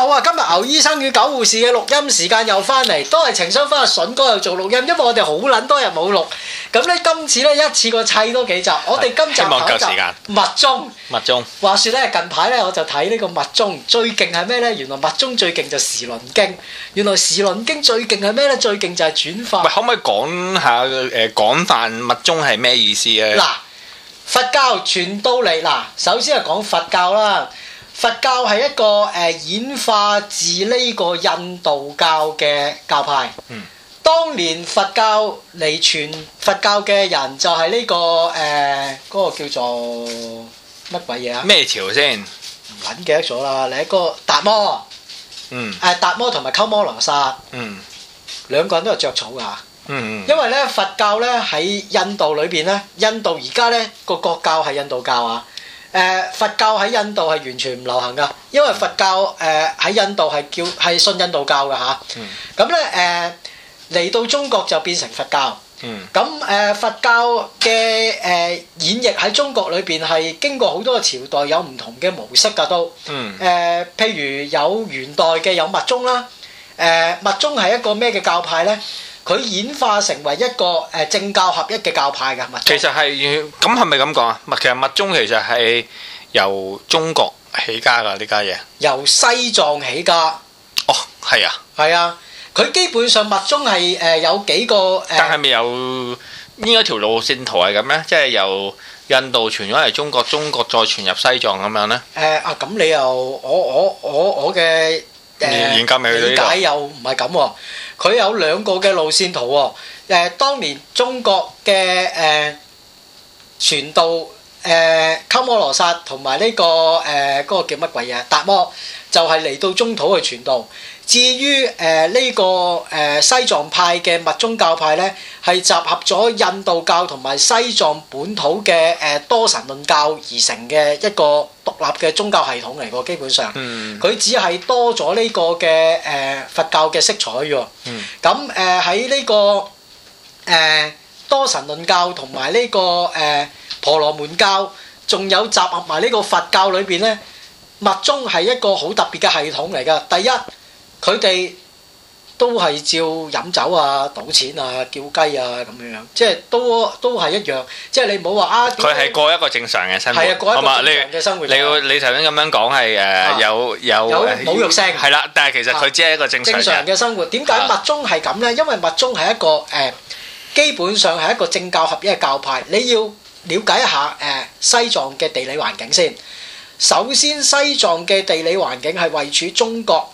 好啊！今日牛醫生與狗護士嘅錄音時間又翻嚟，都係情商翻阿筍哥又做錄音，因為我哋好撚多日冇錄。咁咧今次咧一次過砌多幾集，我哋今集希望夠時間。 密宗。 密宗。 話説咧近排咧我就睇呢個密宗，最勁係咩咧？原來密宗最勁就時輪經。原來時輪經最勁係咩咧？最勁就係轉化。 喂，可唔可以講下廣泛密宗係咩意思咧？ 嗱，佛教傳到嚟嗱，首先係講佛教啦。佛教係一個演化自呢個印度教嘅教派。當年佛教嚟傳佛教嘅人就係呢個嗰個叫做乜鬼嘢啊？ 咩朝先？ 唔撚記得咗啦！你一個達摩。達摩同埋鳩摩羅薩。兩個人都係着草㗎。因為咧佛教咧喺印度裏邊咧，印度而家咧個國教係印度教啊。佛教喺印度係完全唔流行噶，因為佛教喺印度係信印度教嘅嚇。咁咧嚟到中國就變成佛教。咁佛教嘅演繹喺中國裏邊係經過好多個朝代有唔同嘅模式㗎都。譬如有元代嘅有密宗啦。密宗係一個咩嘅教派咧？佢演化成為一個政教合一嘅教派㗎。密宗其實係咁係咪咁講啊？其實密宗其實係由中國起家㗎呢家嘢。 由西藏起家。 哦，係啊。 係啊，佢基本上密宗係有幾個但係咪有應該條路線圖係咁咧？即係由印度傳咗嚟中國，中國再傳入西藏咁樣咧？ 咁你又我嘅研究未去到呢度。 理解又唔係咁喎。佢有兩個嘅路線圖喎。當年中國嘅傳道鳩摩羅薩同埋呢個嗰個叫乜鬼嘢達摩，就係嚟到中土去傳道。至於呢個西藏派嘅密宗教派咧，係集合咗印度教同埋西藏本土嘅多神論教而成嘅一個獨立嘅宗教系統嚟㗎。基本上，佢只係多咗呢個嘅佛教嘅色彩喎。咁喺呢個多神論教同埋呢個婆羅門教，仲有集合埋呢個佛教裏邊咧，密宗係一個好特別嘅系統嚟㗎。第一，佢哋都係照飲酒啊、賭錢啊、叫雞啊咁樣，即係都係一樣。即係你唔好話啊， 佢係過一個正常嘅生活。 係啊，過一個正常嘅生活。 你頭先咁樣講係有侮辱性。係啦，但係其實佢只係一個正常嘅生活。點解密宗係咁咧？因為密宗係一個基本上係一個政教合一嘅教派。你要了解一下西藏嘅地理環境先。首先，西藏嘅地理環境係位處中國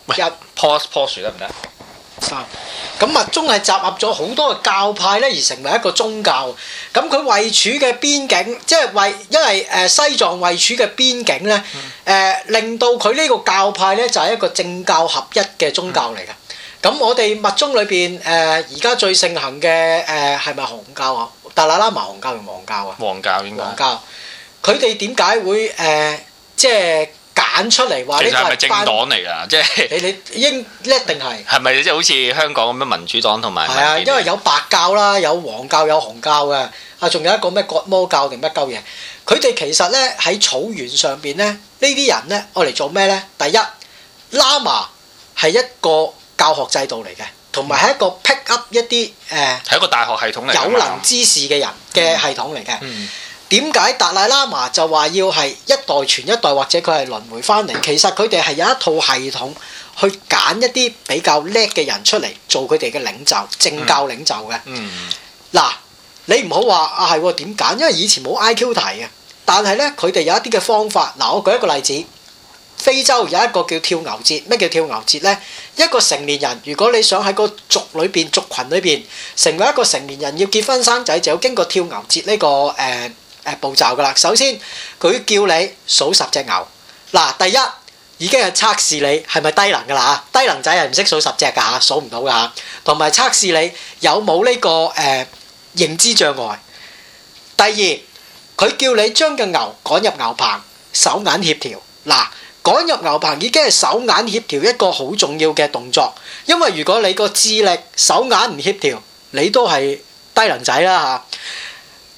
pause 得唔得？ 咁密宗係集合咗好多嘅教派咧，而成為一個宗教。咁佢位處嘅邊境，即係因為西藏位處嘅邊境咧，令到佢呢個教派咧就係一個政教合一嘅宗教嚟嘅。咁我哋密宗裏邊而家最盛行嘅係咪紅教啊？達賴喇嘛紅教定黃教啊？ 黃教應該。 黃教，佢哋點解會即係揀出嚟話呢個係？ 其實係咪政黨嚟㗎？即係你一定係。 係咪即係好似香港咁樣民主黨同埋？ 係啊，因為有白教啦，有黃教，有紅教嘅。仲有一個咩覺摩教定乜鳩嘢？佢哋其實咧喺草原上邊咧，呢啲人咧愛嚟做咩咧？第一，喇嘛係一個教學制度嚟嘅，同埋係一個 pick up 一啲係一個大學系統嚟， 有能之士嘅人嘅系統嚟嘅。點解達賴喇嘛就話要係一代傳一代，或者佢係輪迴翻嚟？其實佢哋係有一套系統去揀一啲比較叻嘅人出嚟做佢哋嘅領袖、政教領袖嘅。嗱，你唔好話啊係喎，點揀？因為以前冇 IQ 題嘅，但係咧佢哋有一啲嘅方法。嗱，我舉一個例子，非洲有一個叫跳牛節。咩叫跳牛節咧？一個成年人，如果你想喺個族裏邊、族群裏邊成為一個成年人，要結婚生仔，就要經過跳牛節呢個步驟㗎啦。首先佢叫你數10隻牛。嗱，第一已經係測試你係咪低能㗎啦嚇，低能仔係唔識數10隻㗎嚇，數唔到㗎嚇。同埋測試你有冇呢個認知障礙。第二，佢叫你將隻牛趕入牛棚，手眼協調。嗱，趕入牛棚已經係手眼協調一個好重要嘅動作，因為如果你個智力手眼唔協調，你都係低能仔啦嚇。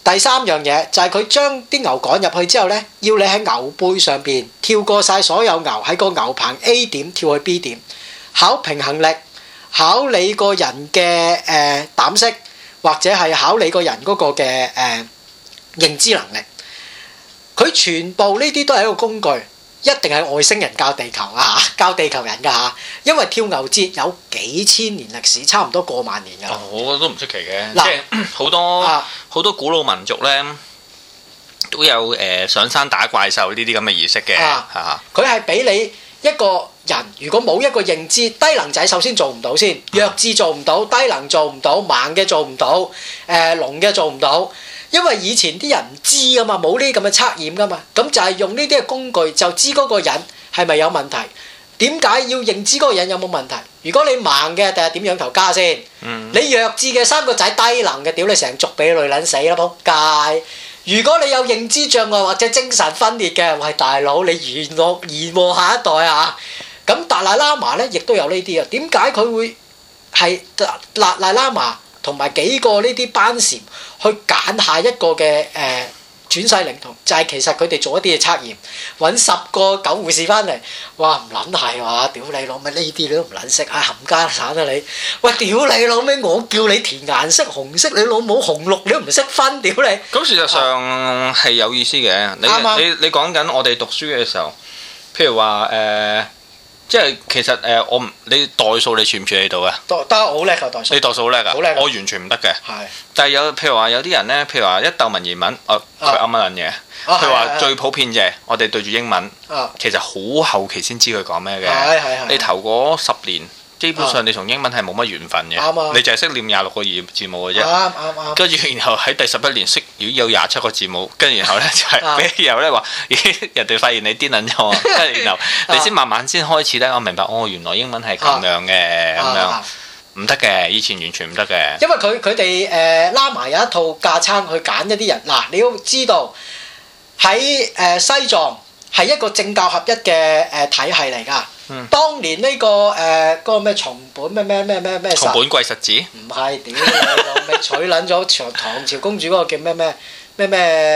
第三樣嘢就係佢將啲牛趕入去之後呢，要你喺牛背上邊跳過晒所有牛，喺個牛棚 A 點跳去 B 點，考平衡力，考你個人嘅膽識，或者係考你個人嗰個嘅認知能力。佢全部呢啲都係一個工具，一定係外星人教地球啊嚇，教地球人㗎嚇。因為跳牛節有幾千年歷史，差唔多過萬年㗎啦。 我都唔出奇嘅， 嗱即係好多古老民族咧都有上山打怪獸呢啲咁嘅儀式嘅嚇。 佢係俾你一個人，如果冇一個認知，低能仔首先做唔到先，弱智做唔到，低能做唔到，盲嘅做唔到，聾嘅做唔到。因為以前啲人唔知啊嘛，冇呢啲咁嘅測驗噶嘛，咁就係用呢啲嘅工具就知嗰個人係咪有問題。點解要認知嗰個人有冇問題？如果你盲嘅，第日點養頭家先？你弱智嘅生個仔低能嘅，屌你成族俾你累撚死啦仆街！如果你有認知障礙或者精神分裂嘅，喂大佬你延禍下一代啊！咁達賴喇嘛咧亦都有呢啲啊。點解佢會係達賴喇嘛同埋幾個呢啲班禪去揀下一個嘅轉世靈童？就係其實佢哋做一啲嘅測驗，揾10個狗護士翻嚟，哇唔撚係話，屌你老味呢啲你都唔撚識啊冚家鏟啊你！喂屌你老味，我叫你填顏色紅色，你老母紅綠你都唔識分，屌你！ 咁事實上係有意思嘅。你講緊我哋讀書嘅時候，譬如話即係其實你代數你處唔處理到嘅？ 得我好叻啊代數。 你代數好叻㗎？ 好叻。 我完全唔得嘅。 係。 但係譬如話有啲人咧，譬如話一鬥文言文，佢啱乜撚嘢？譬如話最普遍嘅，我哋對住英文，其實好後期先知佢講咩嘅。你頭嗰10年，基本上你同英文係冇乜緣分嘅。你就係識念26個字母嘅啫。啱。跟住然後喺第11年識有27個字母，跟住然後咧就係俾然後咧話，咦人哋發現你癲撚咗，跟住然後你先慢慢先開始咧，我明白哦原來英文係咁樣嘅咁樣。唔得嘅，以前完全唔得嘅。因為佢哋拉埋有一套架撐去揀一啲人。嗱，你要知道喺西藏係一個政教合一嘅體系嚟㗎。當年呢嗰個咩松本咩松本貴實子唔係屌你老味取撚咗唐朝公主嗰個叫咩本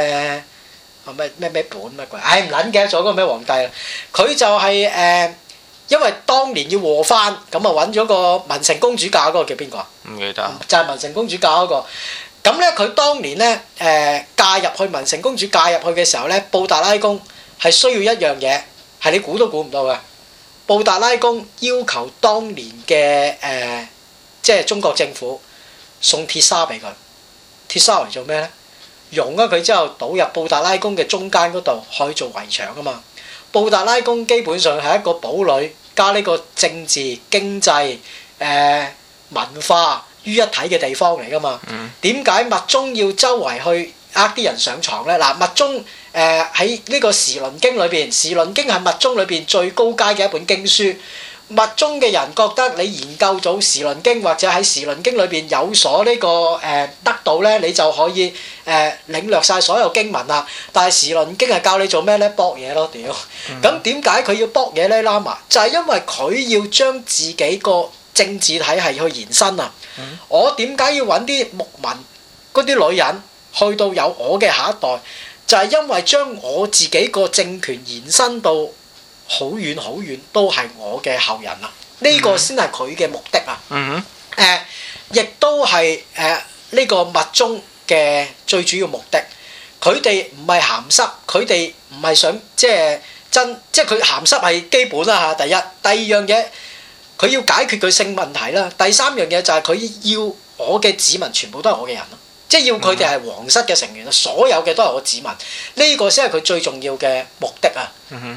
乜鬼？唉唔撚記得咗嗰個咩皇帝啦。佢就係因為當年要和番，咁啊揾咗個文成公主嫁嗰個叫邊個啊？ 唔記得。 就係文成公主嫁嗰個。咁咧佢當年咧嫁入去文成公主嫁入去嘅時候咧，布達拉宮係需要一樣嘢，係你估都估唔到嘅。布達拉宮要求當年嘅即係中國政府送鐵砂俾佢。鐵砂嚟做咩咧？熔咗佢之後倒入布達拉宮嘅中間嗰度，可以做圍牆啊嘛。布達拉宮基本上係一個堡壘加呢個政治、經濟、文化於一體嘅地方嚟噶嘛？點解密宗要周圍去啲人上床咧？嗱，密宗喺呢個《時輪經》裏邊，《時輪經》係密宗裏邊最高階嘅一本經書。密宗嘅人覺得你研究咗《時輪經》或者喺《時輪經》裏邊有所呢個得到咧，你就可以領略晒所有經文啦。但係《時輪經》係教你做咩咧？搏嘢咯，屌！咁點解佢要搏嘢咧？喇嘛就係因為佢要將自己個政治體系去延伸啊！我點解要揾啲牧民嗰啲女人去到有我嘅下一代？就係因為將我自己個政權延伸到好遠好遠，都係我嘅後人啦。呢個先係佢嘅目的啊！亦都係呢個密宗嘅最主要目的。佢哋唔係鹹濕，佢哋唔係想即係佢鹹濕係基本啦嚇。第一，第二樣嘢，佢要解決佢性問題啦。第三樣嘢就係佢要我嘅子民全部都係我嘅人咯，即係要佢哋係皇室嘅成員，所有嘅都係我子民。呢個先係佢最重要嘅目的啊！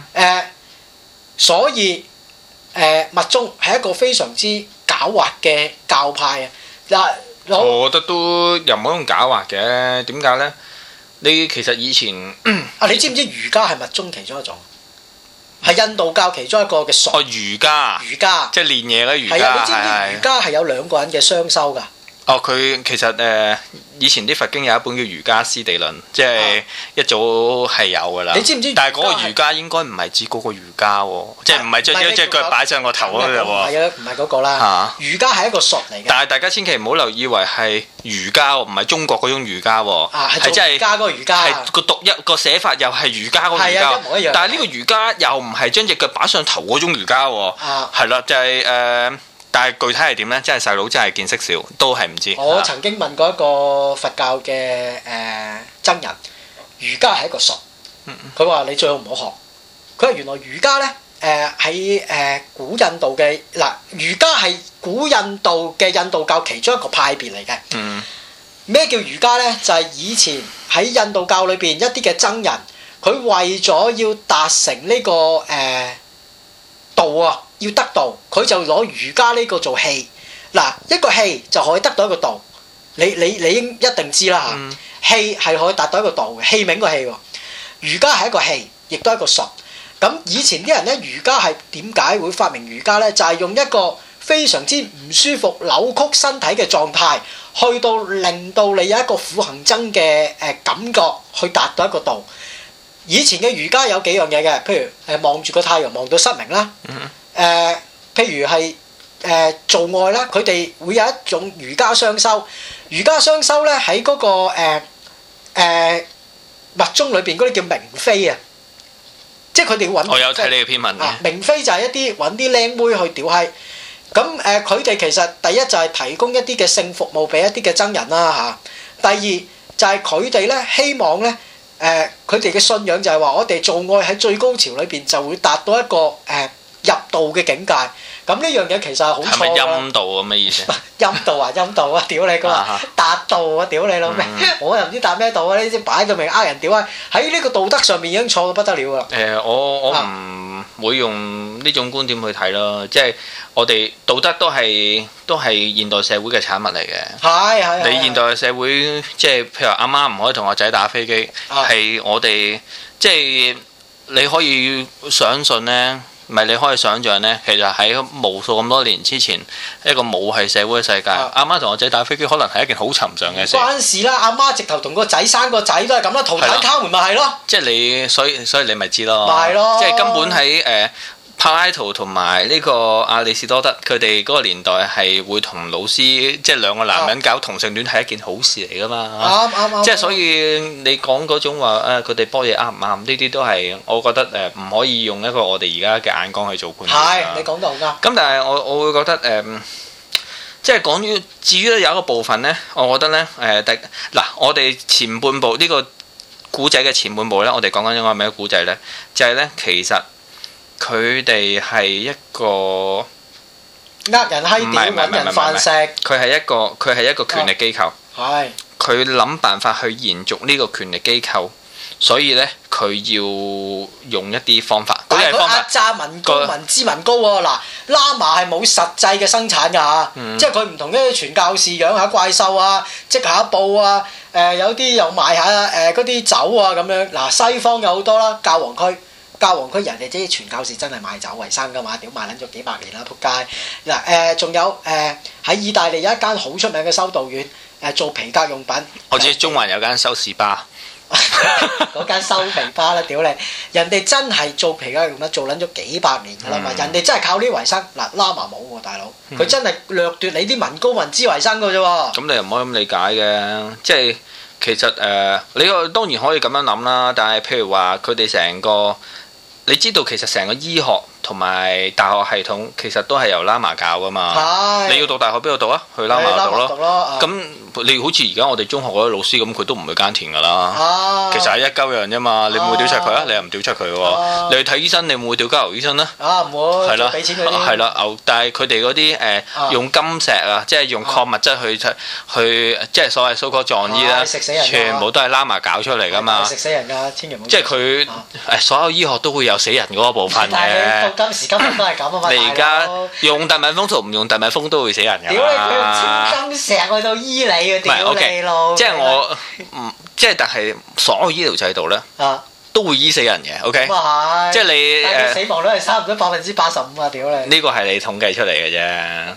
所以密宗係一個非常之狡猾嘅教派啊！嗱， 我覺得都又唔好用狡猾嘅。點解咧？你其實以前你知唔知瑜伽係密宗其中一種？係印度教其中一個嘅術。 瑜伽。瑜伽。即係練嘢嘅瑜伽。 係啊！你知唔知瑜伽係有2個人嘅雙修㗎？ 佢其實以前啲佛經有一本叫《瑜伽師地論》，即係一早係有㗎啦。 你知唔知？ 但係嗰個瑜伽應該唔係指嗰個瑜伽喎，即係唔係將隻腳擺上個頭嗰度喎。 唔係嗰個啦。瑜伽係一個術嚟嘅。 但係大家千祈唔好留意為係瑜伽喎，唔係中國嗰種瑜伽喎。係真係瑜伽嗰個瑜伽。係個讀一個寫法又係瑜伽嗰個瑜伽。一模一樣。但係呢個瑜伽又唔係將隻腳擺上頭嗰種瑜伽喎。係啦，就係但係具體係點呢？真係細佬真係見識少，都係唔知。 我曾經問過一個佛教嘅僧人，瑜伽係一個術。佢話你最好唔好學。佢話原來瑜伽呢，喺古印度嘅瑜伽係古印度嘅印度教其中一個派別嚟嘅。咩叫瑜伽呢？就係以前喺印度教裏邊一啲嘅僧人，佢為咗要達成呢個道啊。要得道，佢就攞瑜伽呢個做器。一個器就可以得到一個道。你一定知啦嚇。器係可以達到一個道嘅，器皿個器喎。瑜伽係一個器，亦都係一個術。咁以前啲人咧，瑜伽係點解會發明瑜伽咧？就係用一個非常之唔舒服、扭曲身體嘅狀態，去到令到你有一個苦行僧嘅感覺，去達到一個道。以前嘅瑜伽有幾樣嘢嘅，譬如望住個太陽望到失明啦。譬如係做愛啦，佢哋會有一種瑜伽雙修。瑜伽雙修咧喺嗰個密宗裏邊嗰啲叫明妃啊，即係佢哋揾。我有睇你嘅篇文嘅。明妃就係一啲揾啲靚妹去屌閪。咁佢哋其實第一就係提供一啲嘅性服務俾一啲嘅僧人啦嚇。第二就係佢哋咧希望咧佢哋嘅信仰就係話我哋做愛喺最高潮裏邊就會達到一個入道嘅境界，咁呢樣嘢其實係好錯㗎。係咪陰道咁嘅意思？陰道啊，陰道啊！屌你個達道啊！屌你老味！我又唔知達咩道啊！呢啲擺到明呃人屌啊！喺呢個道德上面已經錯到不得了啦。 我唔會用呢種觀點去睇咯，即係我哋道德都係現代社會嘅產物嚟嘅。係。你現代嘅社會，即係譬如阿媽唔可以同個仔打飛機，係我哋即係你可以相信呢。唔係你可以想像呢，其實喺無數咁多年之前，一個冇係社會嘅世界，阿媽同個仔打飛機，可能係一件好尋常嘅事。關事啦，阿媽直頭同個仔生個仔都係咁啦，圖坦卡門咪係咯。即係你，所以你咪知咯。咪係咯。即係根本喺柏拉圖同埋呢個亞里士多德，佢哋嗰個年代係會同老師，即係兩個男人搞同性戀係一件好事嚟噶嘛。啱。即係所以你講嗰種話佢哋波嘢啱唔啱？呢啲都係我覺得唔可以用一個我哋而家嘅眼光去做判斷。係，你講得好啱。咁但係我會覺得即係講於至於有一個部分呢，我覺得呢，我哋前半部呢個古仔嘅前半部呢，我哋講緊一個咩古仔呢？就係呢，其實。佢哋係一個呃人閪屌揾人飯食，佢係一個權力機構。係佢諗辦法去延續呢個權力機構，所以呢，佢要用一啲方法。但係佢壓榨民高民脂民高喎。嗱，Lama係冇實際嘅生產㗎嚇，即係佢唔同啲傳教士養下怪獸啊，織下布啊，有啲又賣下嗰啲酒啊咁樣。嗱，西方有好多啦，教皇區人哋啲傳教士真係賣酒為生㗎嘛，屌賣撚咗幾百年啦，仆街！嗱仲有喺意大利有一間好出名嘅修道院，做皮革用品。我知中環有間修士巴，嗰間修皮巴啦，屌你！人哋真係做皮革用品做撚咗幾百年㗎啦嘛，人哋真係靠呢為生。嗱，Lama冇喎，大佬，佢真係掠奪你啲民膏民脂為生㗎啫喎。咁你又唔可以咁理解嘅，即係其實你當然可以咁樣諗啦，但係譬如話佢哋成個。你知道其實成個醫學同埋大學系統其實都係由 Lama 教㗎嘛？你要讀大學邊度讀啊？去 Lama 讀咯。咁你好似而家我哋中學嗰啲老師咁，佢都唔會耕田㗎啦。其實係一鳩樣啫嘛。你會唔會屌柒佢啊？你又唔屌柒佢喎。你去睇醫生，你會唔會屌交牛醫生咧？唔會。係啦，俾錢佢啲。係啦，但係佢哋嗰啲用金石啊，即係用礦物質去即係所謂蘇格壯醫啦，全部都係 Lama 搞出嚟㗎嘛。食死人㗎，千祈唔好。即係佢所有醫學都會有死人嗰個部分嘅。今時今日都係咁啊嘛！你而家用特敏風同唔用特敏風都會死人㗎。屌你！佢用金石去到醫你嘅，屌你老！即係我即係但係所有醫療制度咧，都會醫死人嘅。OK，咁啊係。即係你死亡率係差唔多85%啊！屌你！呢個係你統計出嚟嘅啫。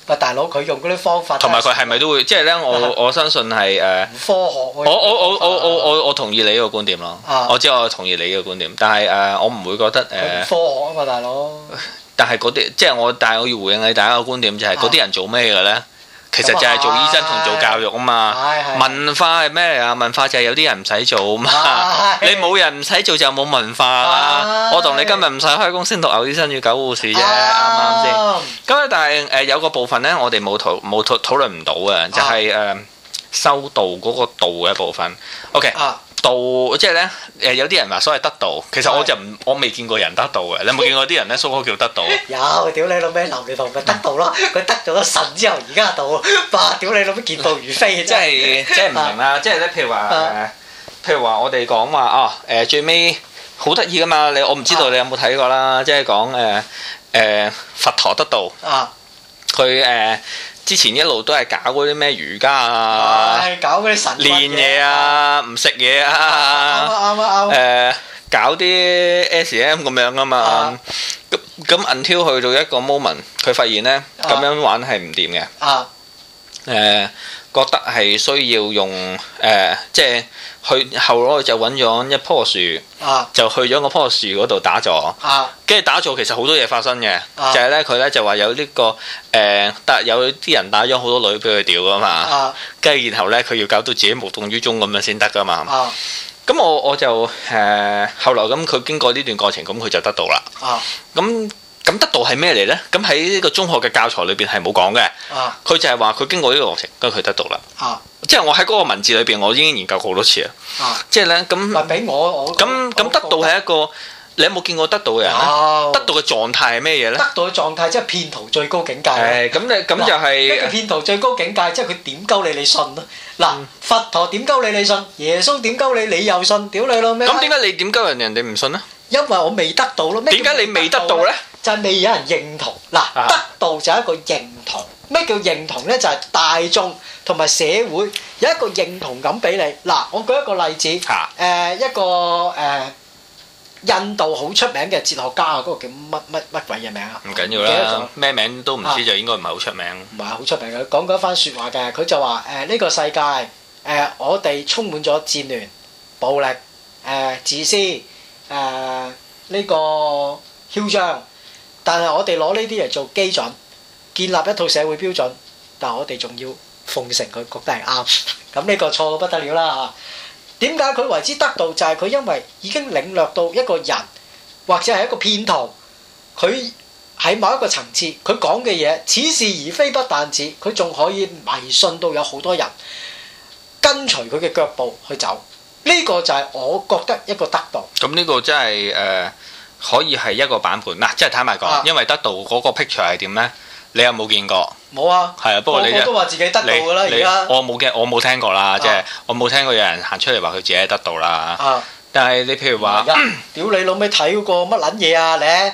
喂，大佬佢用嗰啲方法， 同埋佢係咪都會即係咧？我相信係唔科學。 我同意你呢個觀點咯。我知我同意你呢個觀點，但係我唔會覺得唔科學啊嘛，大佬。 但係嗰啲即係但係我要回應你大家個觀點就係嗰啲人做咩嘅咧？其實就係做醫生同做教育啊嘛。文化係咩嚟啊？文化就係有啲人唔使做啊嘛。你冇人唔使做就冇文化啦。我同你今日唔使開工先讀牛醫生要狗護士啫，啱唔啱先？咁但係有個部分咧，我哋冇討論唔到嘅，就係修道嗰個道嘅部分。OK。道即係咧，有啲人話所謂得道，其實我未見過人得道嘅。你有冇見過啲人咧？蘇哥叫得道？ 有，屌你老味，劉鑾雄咪得道咯。佢得咗神之後，而家道，哇！屌你老味，健步如飛。 即係唔明啦。即係咧，譬如話我哋講話最尾好得意噶嘛。我唔知道你有冇睇過啦。即係講佛陀得道。佢之前一路都係搞嗰啲咩瑜伽啊， 搞嗰啲神練嘢啊，唔食嘢啊，啱搞啲 SM 咁樣啊嘛。咁 until 去到一個 moment，佢發現咧咁樣玩係唔掂嘅。覺得係需要用即係去後來就揾咗一棵樹，就去咗嗰棵樹嗰度打坐。跟住打坐其實好多嘢發生嘅，就係咧佢咧就話有呢個有啲人帶咗好多女俾佢屌噶嘛，跟住然後咧佢要搞到自己無動於衷咁樣先得噶嘛。咁我就後來咁佢經過呢段過程，咁佢就得到啦。咁得道係咩嚟呢？咁喺呢個中學嘅教材裏邊係冇講嘅。佢就係話佢經過呢個過程，跟住佢得到啦。即係我喺嗰個文字裏邊，我已經研究過好多次啦。即係呢，咁咪俾我咁得道係一個，你有冇見過得道嘅人咧？得道嘅狀態係咩嘢呢？ 得道嘅狀態即係騙徒最高境界。 咁就係咩叫騙徒最高境界？即係佢點鳩你信咯。嗱，佛陀點鳩你信；耶穌點鳩你又信。屌你老咩？ 咁點解你點鳩人哋唔信呢？ 因為我未得到咯。 點解你未得到呢？ 就係未有人認同。嗱，得道就係一個認同。咩叫認同呢？就係大眾同埋社會有一個認同感俾你。嗱，我舉一個例子。一個印度好出名嘅哲學家啊，嗰個叫乜鬼嘢名啊？ 唔緊要啦，咩名都唔知就應該唔係好出名。 唔係好出名嘅，講過一番説話嘅。佢就話呢個世界我哋充滿咗戰亂、暴力、自私、呢個囂張。但係我哋攞呢啲嚟做基準，建立一套社會標準，但係我哋仲要奉承佢，覺得係啱。咁呢個錯到不得了啦嚇！點解佢為之得道？就係佢因為已經領略到一個人或者係一個騙徒，佢喺某一個層次，佢講嘅嘢似是而非，不但止，佢仲可以迷信到有好多人跟隨佢嘅腳步去走。呢個就係我覺得一個得道。 咁呢個真係可以係一個版本嗱，即係坦白講，因為得道嗰個 picture 係點呢？你有冇見過？ 冇啊。 係啊，不過我都話自己得道㗎啦，而家。 我冇聽過啦，即係我冇聽過有人行出嚟話佢自己得道啦。但係你譬如話， 屌你老味睇嗰個乜撚嘢啊你？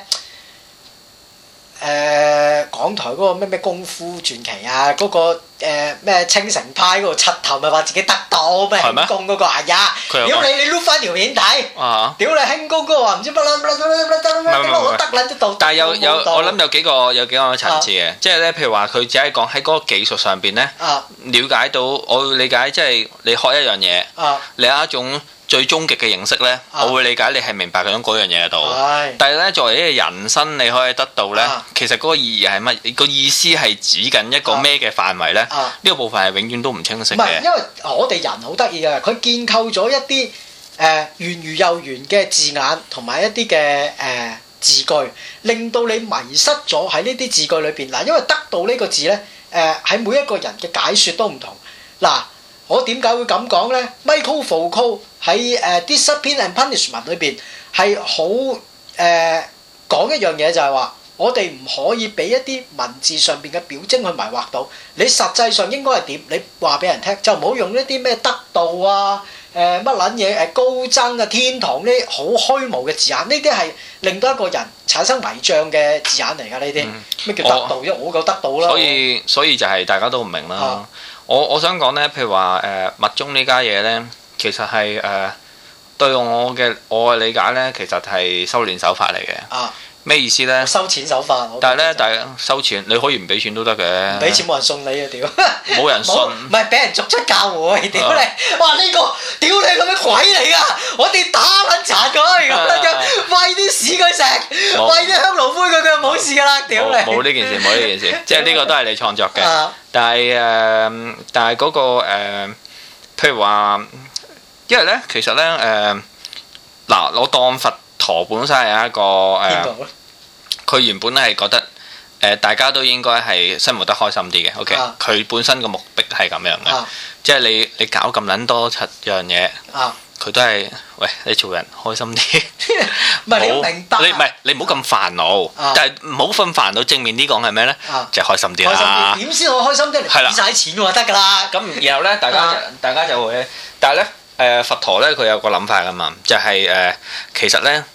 港台嗰個咩功夫傳奇啊，嗰個咩青城派嗰個柒頭咪話自己得道咩輕功嗰個係呀？屌你碌翻條片睇，屌你輕功嗰個話唔知乜撚我得撚得道。 但係我諗有幾個層次嘅，即係咧譬如話佢只係講喺嗰個技術上邊咧，了解到我會理解即係你學一樣嘢，你有一種最終極嘅形式呢，我會理解你係明白嗰樣嘢喺度。但係呢，作為一個人生，你可以得到呢，其實嗰個意義係乜？個意思係指緊一個咩嘅範圍呢？呢個部分係永遠都唔清晰嘅。唔係， 因為我哋人好得意嘅，佢建構咗一啲圓如又圓嘅字眼，同埋一啲嘅字句，令到你迷失咗喺呢啲字句裏邊。嗱，因為得到呢個字呢，喺每一個人嘅解説都唔同。嗱。我點解會咁講呢？ Michael Foucault 喺Discipline and Punishment 裏邊係好講一樣嘢，就係話我哋唔可以俾一啲文字上邊嘅表徵去迷惑到你，實際上應該係點？你話俾人聽，就唔好用一啲咩得道啊、乜撚嘢高僧啊、天堂呢好虛無嘅字眼，呢啲係令到一個人產生迷障嘅字眼嚟㗎。呢啲咩叫得道啫？我夠得道啦。 所以就係大家都唔明啦。我想講呢，譬如話密宗呢家嘢呢，其實係對我嘅理解呢，其實係修練手法嚟嘅。 咩意思咧？ 收錢手法。 但係咧，收錢你可以唔俾錢都得嘅。 唔俾錢冇人信你啊！屌， 冇人信。 唔係俾人逐出教會，屌你！哇呢個屌你咁嘅鬼嚟㗎！我哋打撚殘佢咁樣，餵啲屎佢食，餵啲香爐灰佢冇事㗎啦！屌你！ 冇呢件事，冇呢件事，即係呢個都係你創作嘅。但係嗰個譬如話，因為咧，其實咧嗱，我當佛陀本身係一個佢原本係覺得大家都應該係生活得開心啲嘅。OK，佢本身個目的係咁樣嘅，即係你搞咁撚多七樣嘢，佢都係喂你做人開心啲。 唔係你要明白， 你唔好咁煩惱，但係唔好咁煩惱。正面啲講係咩咧？就係開心啲啦。 點先可以開心啲？俾曬錢就得㗎啦。 咁然後咧，大家就會，但係咧佛陀咧佢有個諗法㗎嘛，就係其實咧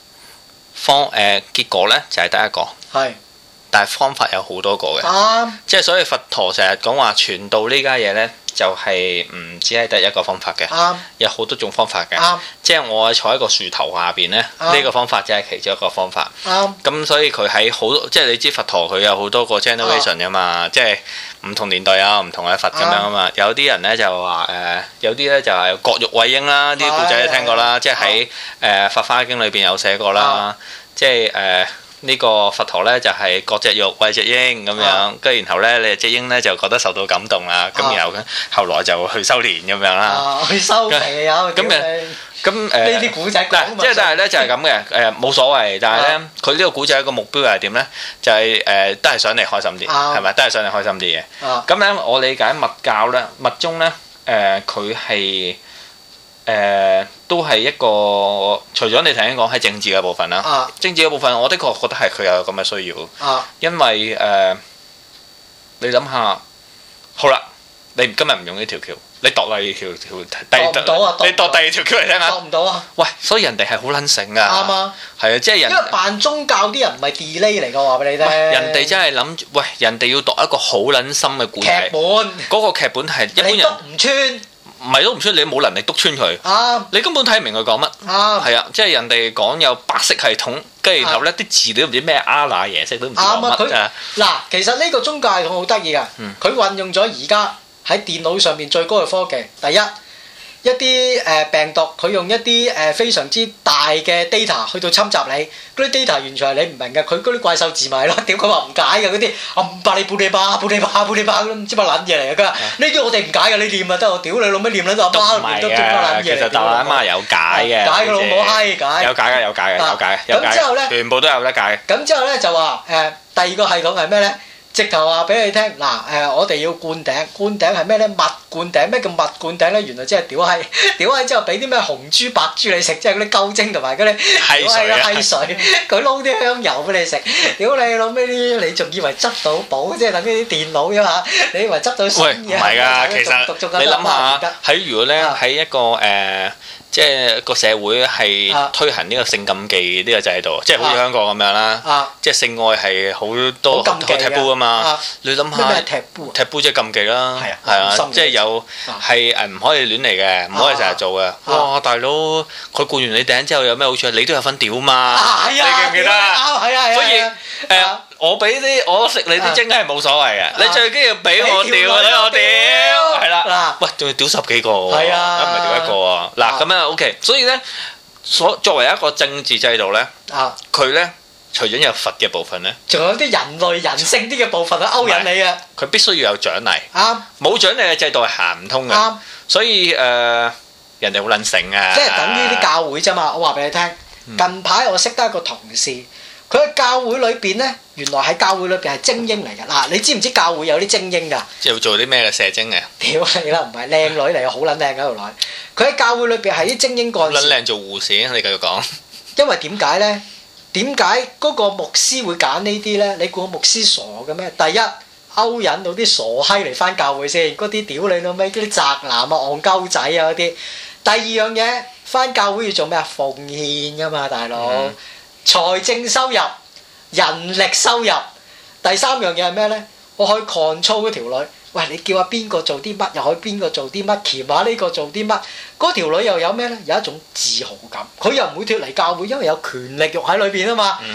結果咧就係得一個。係。但係方法有好多個嘅，即係所以佛陀成日講話傳道呢家嘢呢，就係唔只係得一個方法嘅，有好多種方法嘅。即係我坐喺個樹頭下邊呢，呢個方法只係其中一個方法。咁所以佢喺好多，即係你知佛陀佢有好多個 generation 㗎嘛，即係唔同年代有唔同嘅佛咁樣啊嘛。有啲人呢就話有啲呢就係割肉餵鷹啦，啲故仔都聽過啦，即係喺《法華經》裏邊有寫過啦，即係呢個佛陀咧就係割隻肉餵隻鷹咁樣，跟住然後咧你隻鷹咧就覺得受到感動啦，咁然後後來就去修煉咁樣啦。去修皮有咁呢啲古仔嗱，即係但係咧就係咁嘅冇所謂，但係咧佢呢個古仔個目標係點咧？就係都係想你開心啲，係咪？都係想你開心啲嘅。咁咧我理解密教咧，密宗咧佢係。都係一個，除咗你頭先講喺政治嘅部分啦，政治嘅部分我的確覺得係佢有咁嘅需要，因為你諗下，好啦，你今日唔用呢條橋，你度第二條你度第二條橋嚟聽下，度唔到啊！喂，所以人哋係好撚醒噶，啱啊，係啊，即係人，因為扮宗教啲人唔係 delay 嚟嘅話俾你聽，人哋真係諗住，喂，人哋要讀一個好撚深嘅故仔劇本，嗰個劇本係一般人讀唔穿。唔係都唔出，你冇能力督穿佢。你根本睇唔明佢講乜。係啊，即係人哋講有白色系統，跟住然後咧啲字你都唔知咩阿那耶識都唔知講乜啊。嗱，其實呢個宗教系統好得意㗎，佢運用咗而家喺電腦上面最高嘅科技。第一啲病毒，佢用一啲非常之大嘅 data 去到侵襲你，嗰啲 data 完全係你唔明嘅，佢嗰啲怪獸字咪咯，屌佢話唔解嘅嗰啲，巴里布利巴布利巴布利巴都唔知乜撚嘢嚟嘅，佢話呢啲我哋唔解嘅，你念啊得我屌你老味念撚到阿媽念都唔知乜撚嘢嚟。其實大阿媽有解嘅，解嘅老母閪解。有解嘅有解嘅有解嘅。咁之後咧，全部都有得解。咁之後咧就話第二個系統係咩咧？直頭話俾你聽，嗱我哋要灌頂，灌頂係咩咧？蜜灌頂，咩叫蜜灌頂咧？原來即係屌閪，屌閪之後俾啲咩紅豬白豬你食，即係嗰啲鳩精同埋嗰啲閪水，佢撈啲香油俾你食，屌你老味啲，你仲以為執到寶，即係等於啲電腦啫嘛？你以為執到新嘢？唔係㗎，其實你諗下喺如果咧喺一個即係個社會係推行呢個性禁忌呢個制度，即係好似香港咁樣啦，即係性愛係好多好 taboo 啊嘛。你諗下咩 taboo 即係禁忌啦，係啊，即係有係唔可以亂嚟嘅，唔可以成日做嘅。哇，大佬佢灌完你頂之後有咩好處？你都有份屌嘛？你記唔記得啊？係啊，所以我俾啲我食你啲精係冇所謂嘅，你最緊要俾我屌，俾我屌，係啦。喂，仲要屌10幾個喎，唔係屌一個啊。嗱咁樣 OK，所以咧，作為一個政治制度咧，佢咧除咗有佛嘅部分咧，仲有啲人類人性啲嘅部分去勾引你啊。佢必須要有獎勵，冇獎勵嘅制度係行唔通嘅。所以人哋好撚醒啊，即係等於啲教會啫嘛。我話俾你聽，近排我識得一個同事。佢喺教會裏邊咧，原來喺教會裏邊係精英嚟㗎。嗱，你知唔知教會有啲精英㗎？即係做啲咩嘅射精嘅？屌你啦，唔係靚女嚟嘅，好撚靚嗰條女。佢喺教會裏邊係啲精英幹事。撚靚做護士，你繼續講。因為點解咧？點解嗰個牧師會揀呢啲咧？你估個牧師傻嘅咩？第一，勾引到啲傻閪嚟翻教會先，嗰啲屌你老味，嗰啲宅男啊、戇鳩仔啊嗰啲。第二樣嘢，翻教會要做咩啊？奉獻㗎嘛，大佬。財政收入、人力收入，第三樣嘢係咩咧？我可以 control 嗰條女，喂，你叫下邊個做啲乜，又可以邊個做啲乜，鉗下呢個做啲乜，嗰條女又有咩咧？有一種自豪感，佢又唔會脫離教會，因為有權力欲喺裏邊啊嘛。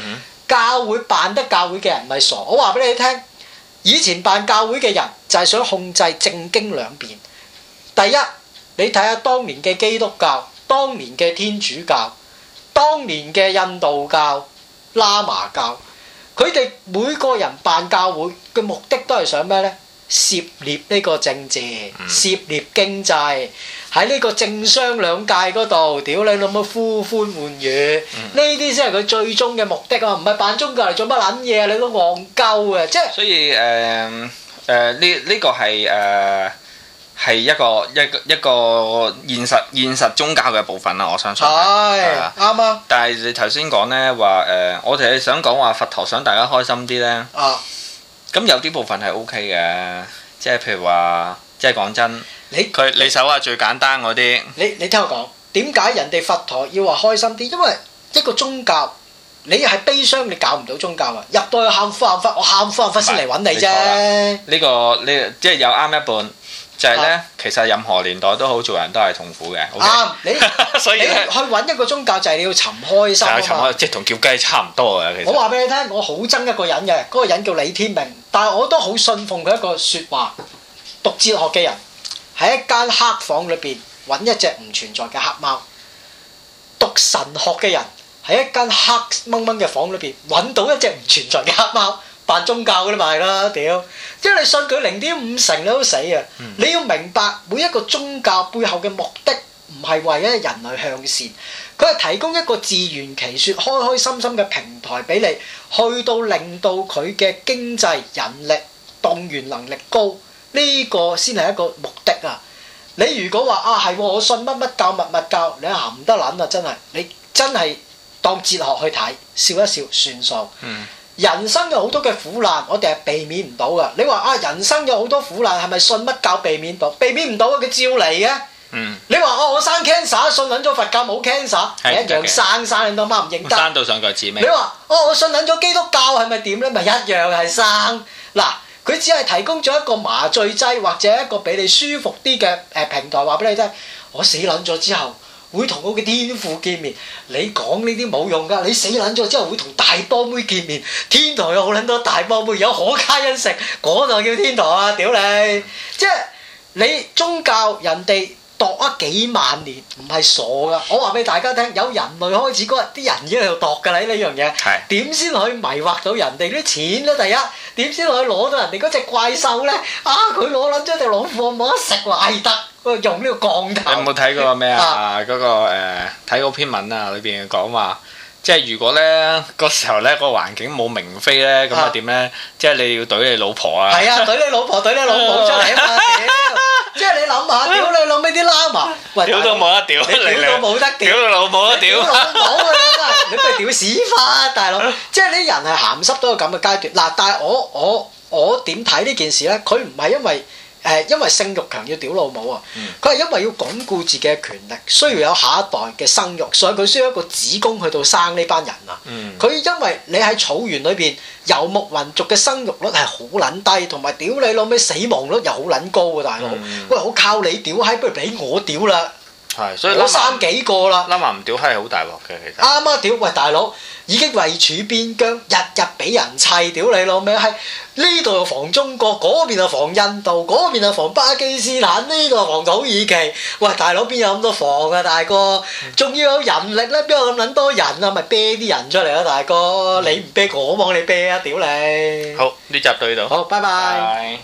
教會辦得教會嘅人唔係傻，我話俾你聽，以前辦教會嘅人就係想控制正經兩邊。第一，你睇下當年嘅基督教、當年嘅天主教、當年嘅印度教、喇嘛教，佢哋每個人辦教會嘅目的都係想咩呢？涉獵呢個政治，涉獵經濟，喺呢個政商兩界嗰度，屌你老母呼歡喚雨，呢啲先係佢最終嘅目的啊！唔係辦宗教嚟做乜撚嘢啊？你都戇鳩啊！即係所以呢個係一個現實宗教嘅部分啦，我相信係啱啊！ 但係你頭先講呢話我哋係想講話佛陀想大家開心啲呢。咁有啲部分係 OK 嘅，即係譬如話，即係講真，你手下最簡單嗰啲。你聽我講，點解人哋佛陀要話開心啲？因為一個宗教，你係悲傷，你搞唔到宗教啊！入到去喊苦喊忽，我喊苦喊忽先嚟揾你啫。 呢即係有啱一半，就係呢。其實任何年代都好，做人都係痛苦嘅。啱，所以你去揾一個宗教就係你要尋開心啊嘛。即係同叫雞差唔多嘅。其實我話俾你聽，我好憎一個人嘅，嗰個人叫李天命，但係我都好信奉佢一個説話。讀哲學嘅人喺一間黑房裏邊揾一隻唔存在嘅黑貓，讀神學嘅人喺一間黑掹掹嘅房裏邊揾到一隻唔存在嘅黑貓，扮宗教嗰啲咪係啦，屌！即係你信佢0.5成你都死啊！你要明白每一個宗教背後嘅目的唔係為咗人類向善，佢係提供一個自圓其說、開開心心嘅平台俾你，去到令到佢嘅經濟人力動員能力高。呢個先係一個目的啊！你如果話係我信乜乜教乜乜教，你含得撚啊！真係你真係當哲學去睇，笑一笑算數。人生有好多嘅苦難，我哋係避免唔到噶。你話人生有好多苦難，係咪信乜教避免到？避免唔到啊！佢照嚟嘅。你話我生 cancer， 信撚咗佛教冇 cancer， 係一樣生你當媽唔認得。生到上腳趾尾。你話我信撚咗基督教係咪點咧？咪一樣係生嗱。佢只係提供咗一個麻醉劑或者一個俾你舒服啲嘅平台，話俾你聽，我死撚咗之後會同我嘅天父見面。你講呢啲冇用㗎，你死撚咗之後會同大波妹見面。天台有好撚多大波妹，有可卡因食，嗰度叫天台啊！屌你，即係你宗教人哋度咗幾萬年，唔係傻㗎。我話俾大家聽，有人類開始嗰日，啲人已經喺度度㗎啦。呢樣嘢點先可以迷惑到人哋啲錢咧？第一點先可以攞到人哋嗰隻怪獸咧？佢攞撚咗隻老虎冇得食喎，得用呢個降頭。你有冇睇過咩啊？嗰個睇嗰篇文啊，裏邊講話，即係如果咧嗰時候咧個環境冇明妃咧，咁啊點咧？即係你要懟你老婆啊！係啊，懟你老婆懟你老母出嚟啊嘛！即係你諗下，屌你老味啲喇嘛，喂，屌到冇得屌，你屌到冇得屌，屌到老母都屌，老母㗎啦，你不如屌屎忽大佬！即係啲人係鹹濕到個咁嘅階段嗱，但係我點睇呢件事咧？佢唔係因為性慾強要屌老母啊！佢係因為要鞏固自己嘅權力，需要有下一代嘅生育，所以佢需要一個子宮去到生呢班人啊！佢因為你喺草原裏邊遊牧民族嘅生育率係好撚低，同埋屌你老味死亡率又好撚高啊！大佬，喂，我靠你屌閪，不如俾我屌啦！係，所以我生幾個啦，冧埋唔屌閪係好大鑊嘅，其實啱啊！屌喂，大佬已經位處邊疆，日日俾人砌，屌你老味係呢度又防中國，嗰邊又防印度，嗰邊又防巴基斯坦，呢度又防土耳其。喂，大佬邊有咁多防啊，大哥？仲要有人力咧，邊有咁撚多人啊？咪啤啲人出嚟啊，大哥！你唔啤我幫你啤啊，屌你！好，呢集到呢度。好，拜拜。